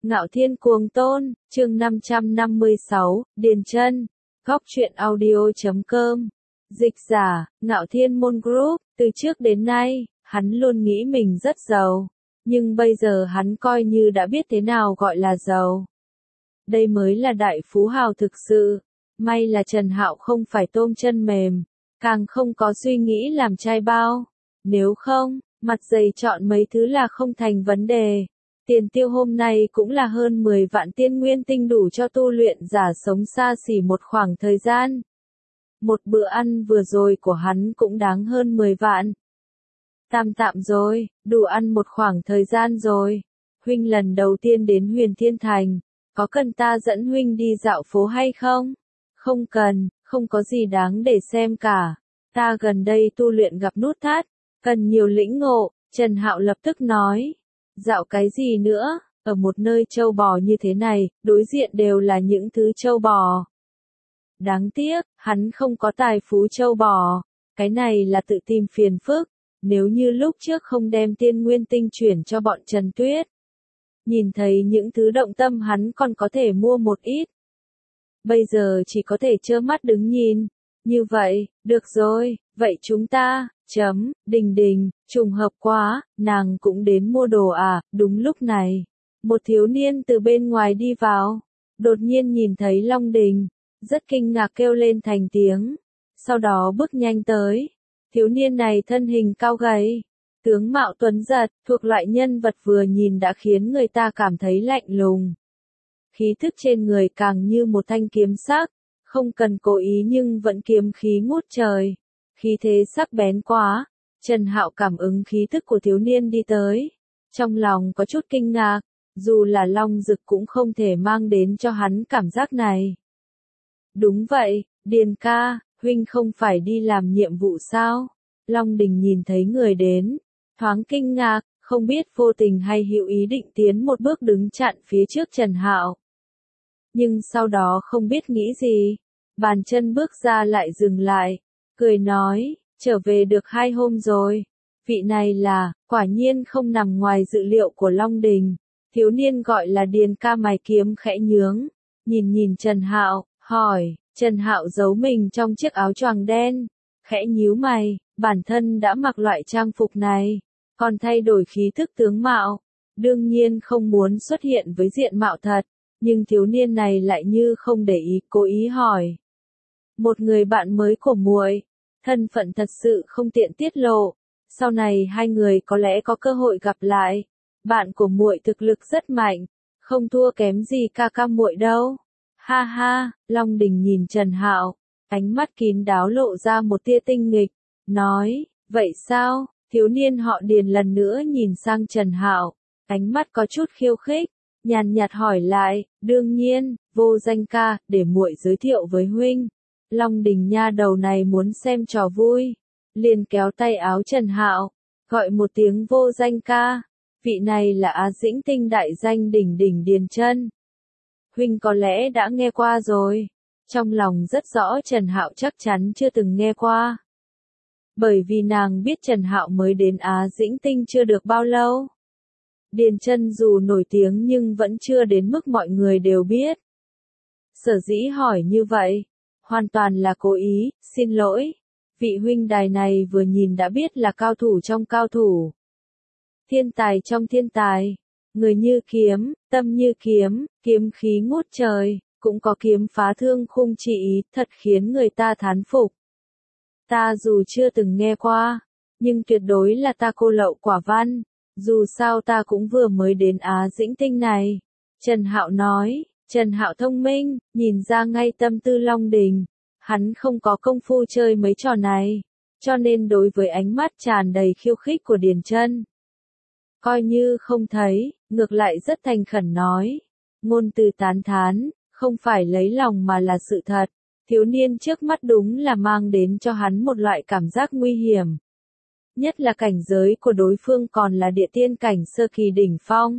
Ngạo Thiên Cuồng Tôn, chương 556, Điền Chân, Góc truyện audio.com. Dịch giả, Ngạo Thiên Môn Group, từ trước đến nay, hắn luôn nghĩ mình rất giàu. Nhưng bây giờ hắn coi như đã biết thế nào gọi là giàu. Đây mới là đại phú hào thực sự. May là Trần Hạo không phải tôm chân mềm, càng không có suy nghĩ làm trai bao. Nếu không, mặt dày chọn mấy thứ là không thành vấn đề. Tiền tiêu hôm nay cũng là hơn 10 vạn tiên nguyên tinh đủ cho tu luyện giả sống xa xỉ một khoảng thời gian. Một bữa ăn vừa rồi của hắn cũng đáng hơn 10 vạn. Tạm rồi, đủ ăn một khoảng thời gian rồi. Huynh lần đầu tiên đến Huyền Thiên Thành, có cần ta dẫn huynh đi dạo phố hay không? Không cần, không có gì đáng để xem cả. Ta gần đây tu luyện gặp nút thắt, cần nhiều lĩnh ngộ, Trần Hạo lập tức nói. Dạo cái gì nữa, ở một nơi trâu bò như thế này, đối diện đều là những thứ trâu bò. Đáng tiếc, hắn không có tài phú trâu bò, cái này là tự tìm phiền phức, nếu như lúc trước không đem tiên nguyên tinh chuyển cho bọn Trần Tuyết. Nhìn thấy những thứ động tâm hắn còn có thể mua một ít. Bây giờ chỉ có thể trơ mắt đứng nhìn. Như vậy, được rồi, vậy chúng ta, Đình, trùng hợp quá, nàng cũng đến mua đồ à, đúng lúc này. Một thiếu niên từ bên ngoài đi vào, đột nhiên nhìn thấy Long Đình, rất kinh ngạc kêu lên thành tiếng, sau đó bước nhanh tới. Thiếu niên này thân hình cao gầy, tướng mạo tuấn giật, thuộc loại nhân vật vừa nhìn đã khiến người ta cảm thấy lạnh lùng. Khí thức trên người càng như một thanh kiếm sắc, không cần cố ý nhưng vẫn kiếm khí ngút trời. Khí thế sắc bén quá, Trần Hạo cảm ứng khí thức của thiếu niên đi tới. Trong lòng có chút kinh ngạc, dù là Long Dực cũng không thể mang đến cho hắn cảm giác này. Đúng vậy, Điền ca, huynh không phải đi làm nhiệm vụ sao? Long Đình nhìn thấy người đến, thoáng kinh ngạc, không biết vô tình hay hữu ý định tiến một bước đứng chặn phía trước Trần Hạo. Nhưng sau đó không biết nghĩ gì, bàn chân bước ra lại dừng lại, cười nói, trở về được 2 hôm rồi. Vị này là, quả nhiên không nằm ngoài dự liệu của Long Đình. Thiếu niên gọi là Điền ca mày kiếm khẽ nhướng, nhìn Trần Hạo, hỏi, Trần Hạo giấu mình trong chiếc áo choàng đen, khẽ nhíu mày, bản thân đã mặc loại trang phục này, còn thay đổi khí thức tướng mạo, đương nhiên không muốn xuất hiện với diện mạo thật, nhưng thiếu niên này lại như không để ý, cố ý hỏi. Một người bạn mới của muội, thân phận thật sự không tiện tiết lộ, sau này hai người có lẽ có cơ hội gặp lại. Bạn của muội thực lực rất mạnh, không thua kém gì ca muội đâu. Ha ha, Long Đình nhìn Trần Hạo, ánh mắt kín đáo lộ ra một tia tinh nghịch, nói, vậy sao? Thiếu niên họ Điền lần nữa nhìn sang Trần Hạo, ánh mắt có chút khiêu khích, nhàn nhạt hỏi lại, đương nhiên, Vô Danh ca, để muội giới thiệu với huynh. Long Đình nha đầu này muốn xem trò vui, liền kéo tay áo Trần Hạo, gọi một tiếng Vô Danh ca. Vị này là Á Dĩnh Tinh đại danh đỉnh Điền Chân. Huynh có lẽ đã nghe qua rồi. Trong lòng rất rõ Trần Hạo chắc chắn chưa từng nghe qua. Bởi vì nàng biết Trần Hạo mới đến Á Dĩnh Tinh chưa được bao lâu. Điền Chân dù nổi tiếng nhưng vẫn chưa đến mức mọi người đều biết. Sở dĩ hỏi như vậy, hoàn toàn là cố ý, xin lỗi. Vị huynh đài này vừa nhìn đã biết là cao thủ trong cao thủ. Thiên tài trong thiên tài, người như kiếm, tâm như kiếm, kiếm khí ngút trời, cũng có kiếm phá thương khung chỉ, thật khiến người ta thán phục. Ta dù chưa từng nghe qua, nhưng tuyệt đối là ta cô lậu quả văn, dù sao ta cũng vừa mới đến Á Dĩnh Tinh này. Trần Hạo nói, Trần Hạo thông minh, nhìn ra ngay tâm tư Long Đình, hắn không có công phu chơi mấy trò này, cho nên đối với ánh mắt tràn đầy khiêu khích của Điền Chân, coi như không thấy, ngược lại rất thành khẩn nói. Ngôn từ tán thán, không phải lấy lòng mà là sự thật. Thiếu niên trước mắt đúng là mang đến cho hắn một loại cảm giác nguy hiểm. Nhất là cảnh giới của đối phương còn là địa tiên cảnh sơ kỳ đỉnh phong.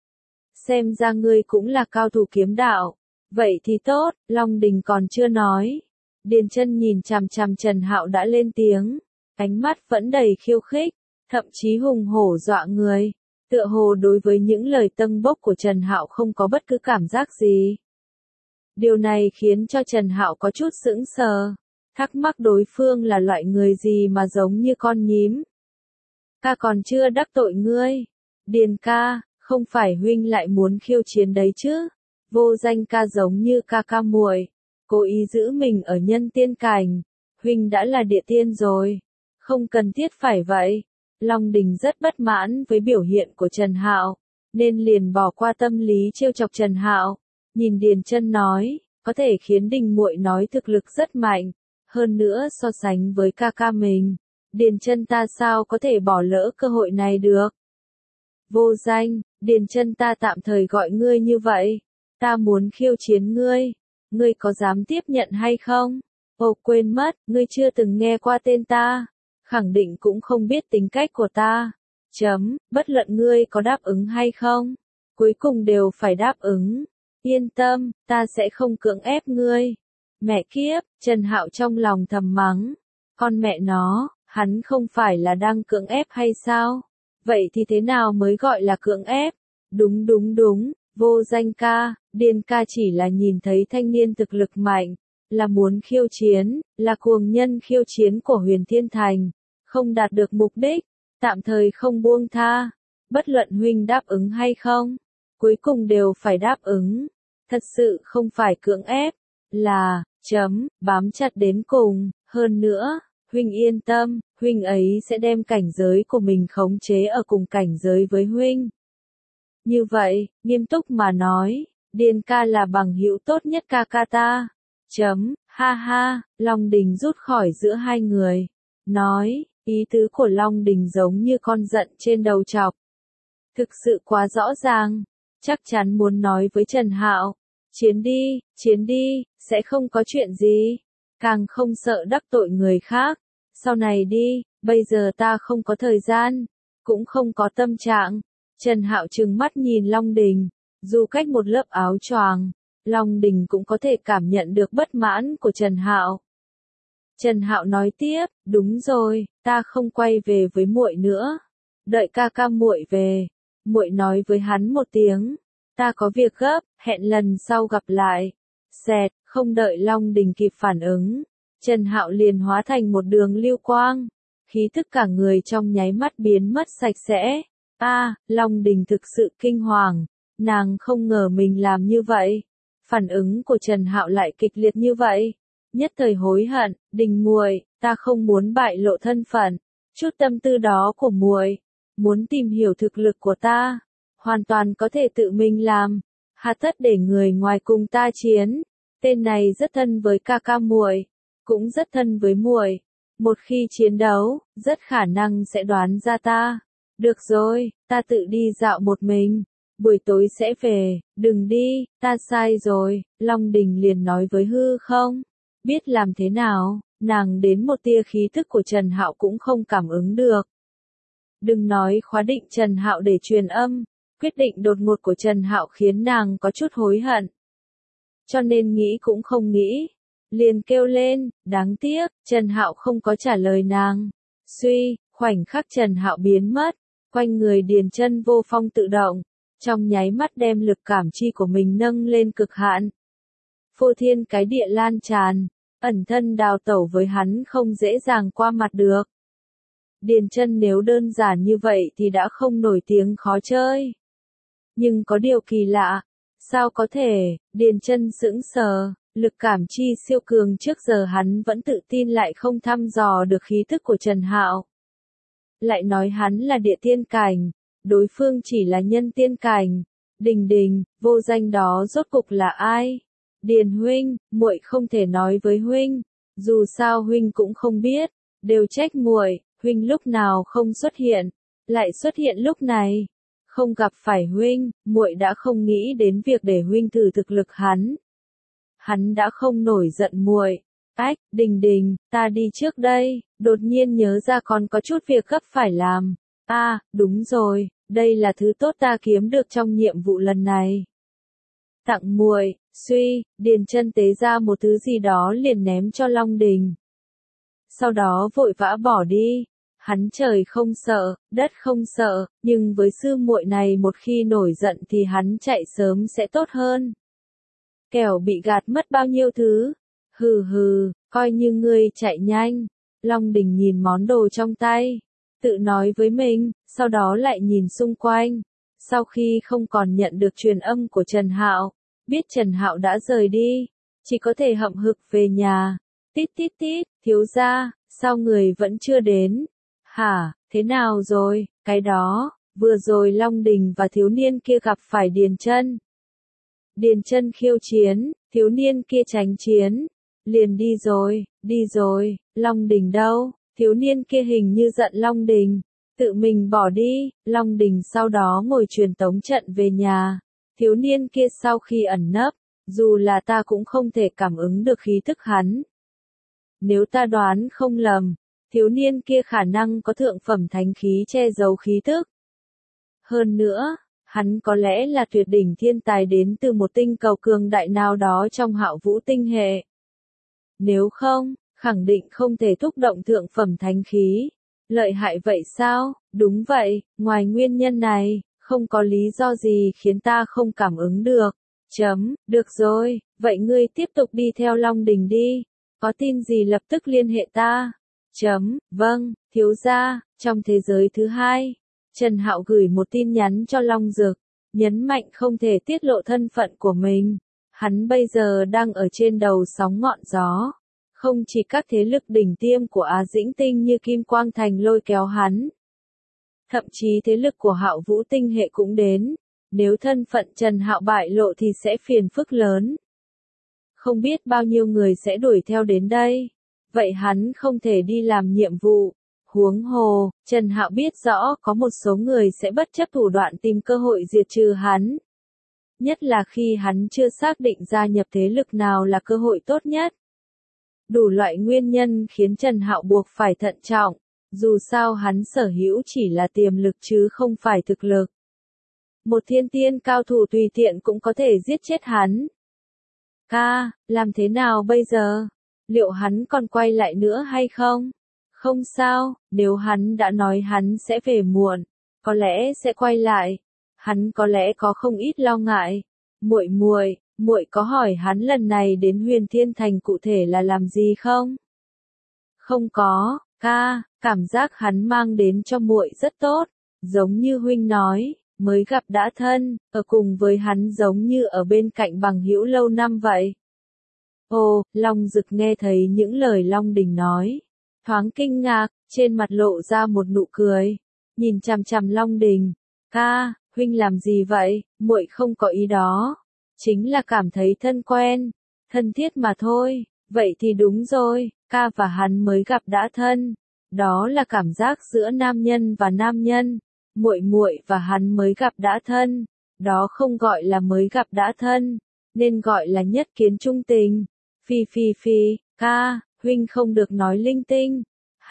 Xem ra ngươi cũng là cao thủ kiếm đạo. Vậy thì tốt, Long Đình còn chưa nói. Điền Chân nhìn chằm chằm Trần Hạo đã lên tiếng. Ánh mắt vẫn đầy khiêu khích, thậm chí hùng hổ dọa người. Tựa hồ đối với những lời tâng bốc của Trần Hạo không có bất cứ cảm giác gì. Điều này khiến cho Trần Hạo có chút sững sờ, thắc mắc đối phương là loại người gì mà giống như con nhím. Ca còn chưa đắc tội ngươi. Điền ca, không phải huynh lại muốn khiêu chiến đấy chứ? Vô Danh ca giống như ca ca muội, cố ý giữ mình ở nhân tiên cảnh. Huynh đã là địa tiên rồi, không cần thiết phải vậy. Long Đình rất bất mãn với biểu hiện của Trần Hạo, nên liền bỏ qua tâm lý trêu chọc Trần Hạo. Nhìn Điền Chân nói, có thể khiến Đình muội nói thực lực rất mạnh, hơn nữa so sánh với ca ca mình, Điền Chân ta sao có thể bỏ lỡ cơ hội này được. Vô Danh, Điền Chân ta tạm thời gọi ngươi như vậy, ta muốn khiêu chiến ngươi, ngươi có dám tiếp nhận hay không? Ồ quên mất, ngươi chưa từng nghe qua tên ta, khẳng định cũng không biết tính cách của ta. Bất luận ngươi có đáp ứng hay không, cuối cùng đều phải đáp ứng. Yên tâm, ta sẽ không cưỡng ép ngươi. Mẹ kiếp, Trần Hạo trong lòng thầm mắng. Con mẹ nó, hắn không phải là đang cưỡng ép hay sao? Vậy thì thế nào mới gọi là cưỡng ép? Đúng, Vô Danh ca, Điền ca chỉ là nhìn thấy thanh niên thực lực mạnh, là muốn khiêu chiến, là cuồng nhân khiêu chiến của Huyền Thiên Thành, không đạt được mục đích, tạm thời không buông tha. Bất luận huynh đáp ứng hay không, cuối cùng đều phải đáp ứng. Thật sự không phải cưỡng ép, là, bám chặt đến cùng. Hơn nữa, huynh yên tâm, huynh ấy sẽ đem cảnh giới của mình khống chế ở cùng cảnh giới với huynh. Như vậy, nghiêm túc mà nói, Điền ca là bằng hữu tốt nhất ca ca ta. Ha ha, Long Đình rút khỏi giữa hai người. Nói, ý tứ của Long Đình giống như con giận trên đầu chọc. Thực sự quá rõ ràng, chắc chắn muốn nói với Trần Hạo. Chiến đi, sẽ không có chuyện gì. Càng không sợ đắc tội người khác. Sau này đi, bây giờ ta không có thời gian, cũng không có tâm trạng. Trần Hạo trừng mắt nhìn Long Đình, dù cách một lớp áo choàng, Long Đình cũng có thể cảm nhận được bất mãn của Trần Hạo. Trần Hạo nói tiếp, đúng rồi, ta không quay về với muội nữa. Đợi ca ca muội về, muội nói với hắn một tiếng, ta có việc gấp, hẹn lần sau gặp lại. Xẹt, không đợi Long Đình kịp phản ứng, Trần Hạo liền hóa thành một đường lưu quang, khí tức cả người trong nháy mắt biến mất sạch sẽ. Long Đình thực sự kinh hoàng, nàng không ngờ mình làm như vậy. Phản ứng của Trần Hạo lại kịch liệt như vậy, nhất thời hối hận. Đình muội, ta không muốn bại lộ thân phận, chút tâm tư đó của muội, muốn tìm hiểu thực lực của ta, hoàn toàn có thể tự mình làm, hà tất để người ngoài cùng ta chiến. Tên này rất thân với ca ca muội, cũng rất thân với muội, một khi chiến đấu, rất khả năng sẽ đoán ra ta. Được rồi, ta tự đi dạo một mình, buổi tối sẽ về. Đừng đi, ta sai rồi. Long Đình liền nói với hư không, biết làm thế nào, nàng đến một tia khí thức của Trần Hạo cũng không cảm ứng được. Đừng nói khóa định Trần Hạo để truyền âm, quyết định đột ngột của Trần Hạo khiến nàng có chút hối hận. Cho nên nghĩ cũng không nghĩ, liền kêu lên, đáng tiếc, Trần Hạo không có trả lời nàng. Khoảnh khắc Trần Hạo biến mất, quanh người Điền Chân vô phong tự động, trong nháy mắt đem lực cảm chi của mình nâng lên cực hạn. Phô thiên cái địa lan tràn, ẩn thân đào tẩu với hắn không dễ dàng qua mặt được. Điền Chân nếu đơn giản như vậy thì đã không nổi tiếng khó chơi. Nhưng có điều kỳ lạ, sao có thể? Điền Chân sững sờ, lực cảm chi siêu cường trước giờ hắn vẫn tự tin lại không thăm dò được khí tức của Trần Hạo. Lại nói hắn là địa tiên cảnh, đối phương chỉ là nhân tiên cảnh. Đình, Vô Danh đó rốt cục là ai? Điền huynh, muội không thể nói với huynh, dù sao huynh cũng không biết, đều trách muội, huynh lúc nào không xuất hiện, lại xuất hiện lúc này. Không gặp phải huynh, muội đã không nghĩ đến việc để huynh thử thực lực hắn. Hắn đã không nổi giận muội. Đình, ta đi trước đây, đột nhiên nhớ ra còn có chút việc gấp phải làm. Đúng rồi, đây là thứ tốt ta kiếm được trong nhiệm vụ lần này. Tặng muội. Điền Chân tế ra một thứ gì đó liền ném cho Long Đình. Sau đó vội vã bỏ đi. Hắn trời không sợ, đất không sợ, nhưng với sư muội này một khi nổi giận thì hắn chạy sớm sẽ tốt hơn. Kẻo bị gạt mất bao nhiêu thứ. Hừ hừ, coi như ngươi chạy nhanh. Long Đình nhìn món đồ trong tay, tự nói với mình, sau đó lại nhìn xung quanh. Sau khi không còn nhận được truyền âm của Trần Hạo, biết Trần Hạo đã rời đi, chỉ có thể hậm hực về nhà. Tít tít tít, thiếu gia, sao người vẫn chưa đến? Hả, thế nào rồi? Cái đó, vừa rồi Long Đình và thiếu niên kia gặp phải Điền Chân. Điền Chân khiêu chiến, thiếu niên kia tránh chiến. Liền đi rồi, Long Đình đâu? Thiếu niên kia hình như giận Long Đình, tự mình bỏ đi. Long Đình sau đó ngồi truyền tống trận về nhà. Thiếu niên kia sau khi ẩn nấp, dù là ta cũng không thể cảm ứng được khí thức hắn. Nếu ta đoán không lầm, thiếu niên kia khả năng có thượng phẩm thánh khí che giấu khí thức. Hơn nữa, hắn có lẽ là tuyệt đỉnh thiên tài đến từ một tinh cầu cường đại nào đó trong Hạo Vũ tinh hệ. Nếu không, khẳng định không thể thúc động thượng phẩm thánh khí. Lợi hại vậy sao? Đúng vậy, ngoài nguyên nhân này, không có lý do gì khiến ta không cảm ứng được. Được rồi, vậy ngươi tiếp tục đi theo Long Đình đi. Có tin gì lập tức liên hệ ta. Vâng, thiếu gia, trong thế giới thứ hai. Trần Hạo gửi một tin nhắn cho Long Dực, nhấn mạnh không thể tiết lộ thân phận của mình. Hắn bây giờ đang ở trên đầu sóng ngọn gió. Không chỉ các thế lực đỉnh tiêm của Á Dĩnh Tinh như Kim Quang Thành lôi kéo hắn. Thậm chí thế lực của Hạo Vũ tinh hệ cũng đến. Nếu thân phận Trần Hạo bại lộ thì sẽ phiền phức lớn. Không biết bao nhiêu người sẽ đuổi theo đến đây. Vậy hắn không thể đi làm nhiệm vụ. Huống hồ, Trần Hạo biết rõ có một số người sẽ bất chấp thủ đoạn tìm cơ hội diệt trừ hắn. Nhất là khi hắn chưa xác định gia nhập thế lực nào là cơ hội tốt nhất. Đủ loại nguyên nhân khiến Trần Hạo buộc phải thận trọng, dù sao hắn sở hữu chỉ là tiềm lực chứ không phải thực lực. Một thiên tiên cao thủ tùy tiện cũng có thể giết chết hắn. Làm thế nào bây giờ? Liệu hắn còn quay lại nữa hay không? Không sao, nếu hắn đã nói hắn sẽ về muộn, có lẽ sẽ quay lại. Hắn có lẽ có không ít lo ngại. Muội có hỏi hắn lần này đến Huyền Thiên Thành cụ thể là làm gì không? Không có, cảm giác hắn mang đến cho muội rất tốt, giống như huynh nói, mới gặp đã thân, ở cùng với hắn giống như ở bên cạnh bằng hữu lâu năm vậy. Ồ, Long Dực nghe thấy những lời Long Đình nói, thoáng kinh ngạc, trên mặt lộ ra một nụ cười, nhìn chằm chằm Long Đình. Huynh làm gì vậy? Muội không có ý đó. Chính là cảm thấy thân quen, thân thiết mà thôi. Vậy thì đúng rồi, và hắn mới gặp đã thân. Đó là cảm giác giữa nam nhân và nam nhân. Muội và hắn mới gặp đã thân. Đó không gọi là mới gặp đã thân, nên gọi là nhất kiến trung tình. Phi, huynh không được nói linh tinh.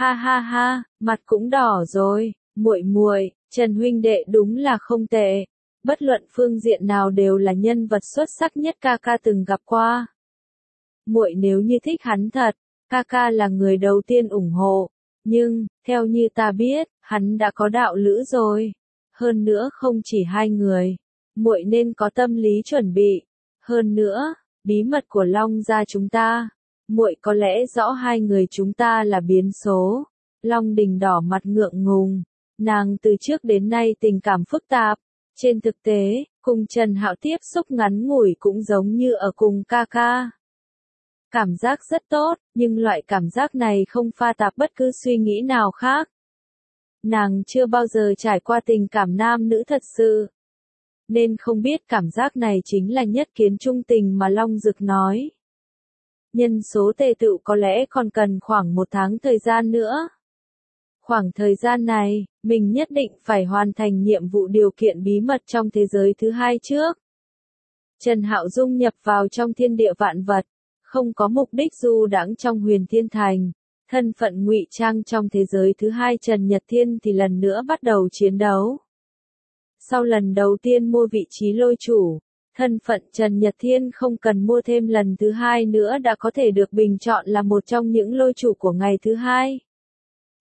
Ha, mặt cũng đỏ rồi. Muội, Trần huynh đệ đúng là không tệ. Bất luận phương diện nào đều là nhân vật xuất sắc nhất ca từng gặp qua. Muội nếu như thích hắn thật, ca là người đầu tiên ủng hộ. Nhưng, theo như ta biết, hắn đã có đạo lữ rồi. Hơn nữa không chỉ hai người. Muội nên có tâm lý chuẩn bị. Hơn nữa, bí mật của Long gia chúng ta. Muội có lẽ rõ hai người chúng ta là biến số. Long Đình đỏ mặt ngượng ngùng. Nàng từ trước đến nay tình cảm phức tạp. Trên thực tế, cùng Trần Hạo tiếp xúc ngắn ngủi cũng giống như ở cùng ca. Cảm giác rất tốt, nhưng loại cảm giác này không pha tạp bất cứ suy nghĩ nào khác. Nàng chưa bao giờ trải qua tình cảm nam nữ thật sự, nên không biết cảm giác này chính là nhất kiến trung tình mà Long Dực nói. Nhân số tề tựu có lẽ còn cần khoảng 1 tháng thời gian nữa. Khoảng thời gian này, mình nhất định phải hoàn thành nhiệm vụ điều kiện bí mật trong thế giới thứ hai trước. Trần Hạo dung nhập vào trong thiên địa vạn vật, không có mục đích du đãng trong Huyền Thiên Thành. Thân phận ngụy trang trong thế giới thứ hai Trần Nhật Thiên thì lần nữa bắt đầu chiến đấu. Sau lần đầu tiên mua vị trí lôi chủ, thân phận Trần Nhật Thiên không cần mua thêm lần thứ hai nữa đã có thể được bình chọn là một trong những lôi chủ của ngày thứ hai.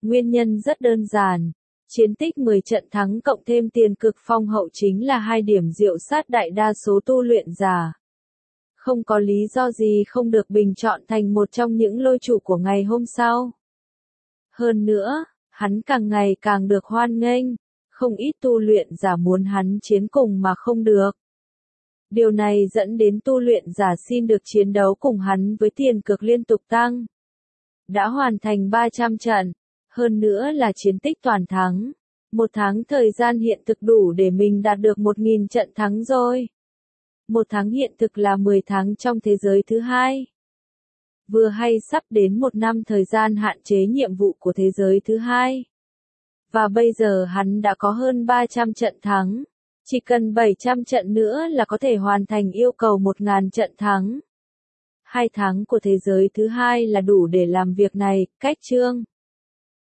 Nguyên nhân rất đơn giản. Chiến tích 10 trận thắng cộng thêm tiền cực phong hậu chính là 2 điểm diệu sát đại đa số tu luyện giả. Không có lý do gì không được bình chọn thành một trong những lôi chủ của ngày hôm sau. Hơn nữa, hắn càng ngày càng được hoan nghênh, không ít tu luyện giả muốn hắn chiến cùng mà không được. Điều này dẫn đến tu luyện giả xin được chiến đấu cùng hắn với tiền cược liên tục tăng. Đã hoàn thành 300 trận, hơn nữa là chiến tích toàn thắng. Một tháng thời gian hiện thực đủ để mình đạt được 1.000 trận thắng rồi. Một tháng hiện thực là 10 tháng trong thế giới thứ hai. Vừa hay sắp đến 1 năm thời gian hạn chế nhiệm vụ của thế giới thứ hai. Và bây giờ hắn đã có hơn 300 trận thắng. Chỉ cần 700 trận nữa là có thể hoàn thành yêu cầu 1.000 trận thắng. 2 tháng của thế giới thứ hai là đủ để làm việc này, cách chương.